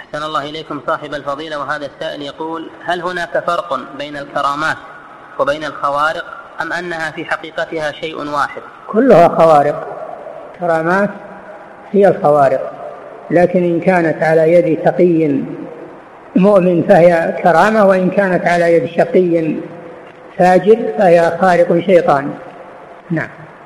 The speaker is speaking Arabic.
أحسن الله إليكم صاحب الفضيلة. وهذا السائل يقول: هل هناك فرق بين الكرامات وبين الخوارق أم أنها في حقيقتها شيء واحد؟ كلها خوارق. كرامات هي الخوارق، لكن إن كانت على يد تقي مؤمن فهي كرامة، وإن كانت على يد شقي فاجر فهي خارق شيطان. نعم.